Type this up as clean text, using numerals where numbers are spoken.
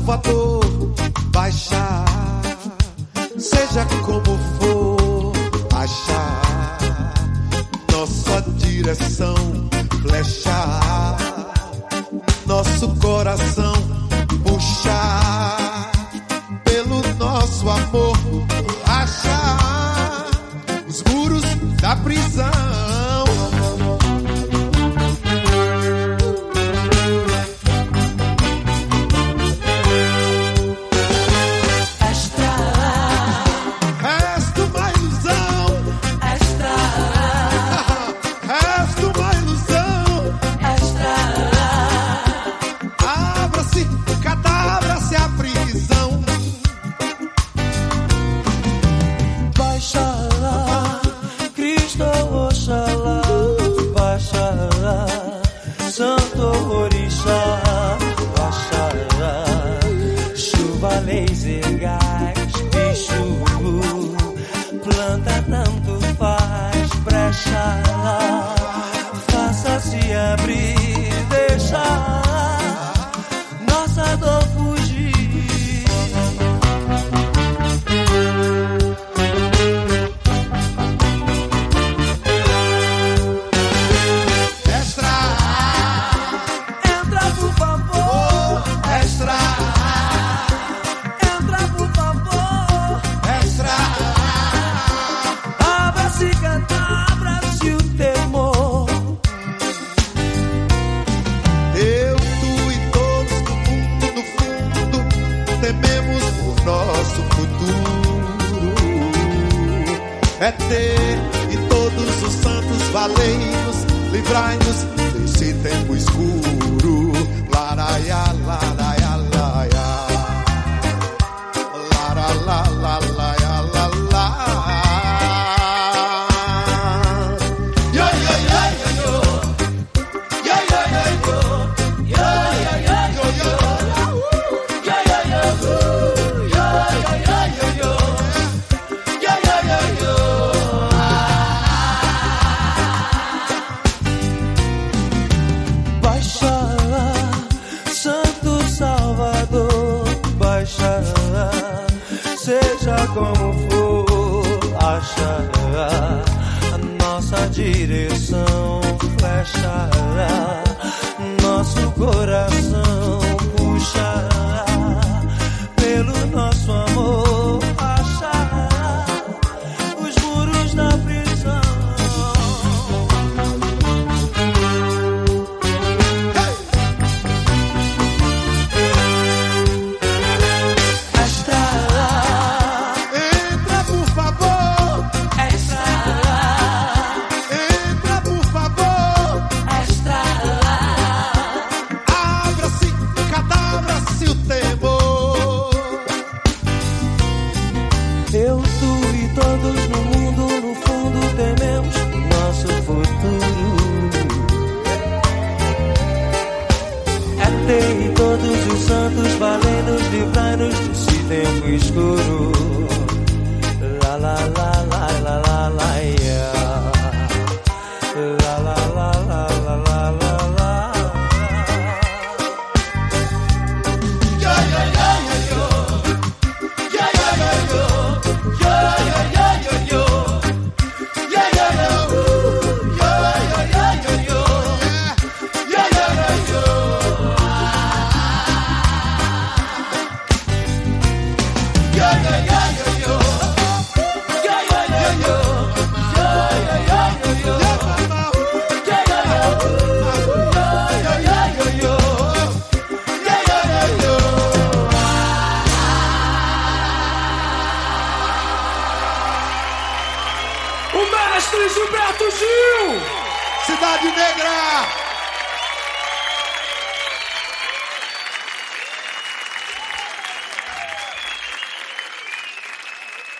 Salvador baixar, seja como for, achar nossa direção, flechar nosso coração, puxar pelo nosso amor, achar os muros da prisão. Santo Orixá, Baxará, chuva, laser, gás, bicho, planta tanto faz, brecha, faça-se abrir, deixa nossa dor fugir. Nosso futuro é ter e todos os santos valei-nos, livrai-nos desse tempo escuro. Laraia, laraia, laia, lara, la, la, laia, la, la. Yo, yo, yo, yo, yo, yo, yo, yo, yo, yo, yo. Seja como for, achará a nossa direção, flechará nosso coração, puxará pelo nosso amor, achará os muros da prisão. Eu, tu e todos no mundo, no fundo, tememos o nosso futuro. É ter e todos os santos valei-nos, livrai-nos desse tempo escuro. La la la la la la la yeah. La la la la la la la la. Yo yo yo yo yo yo yo yo. O mestre Gilberto Gil! Cidade Negra!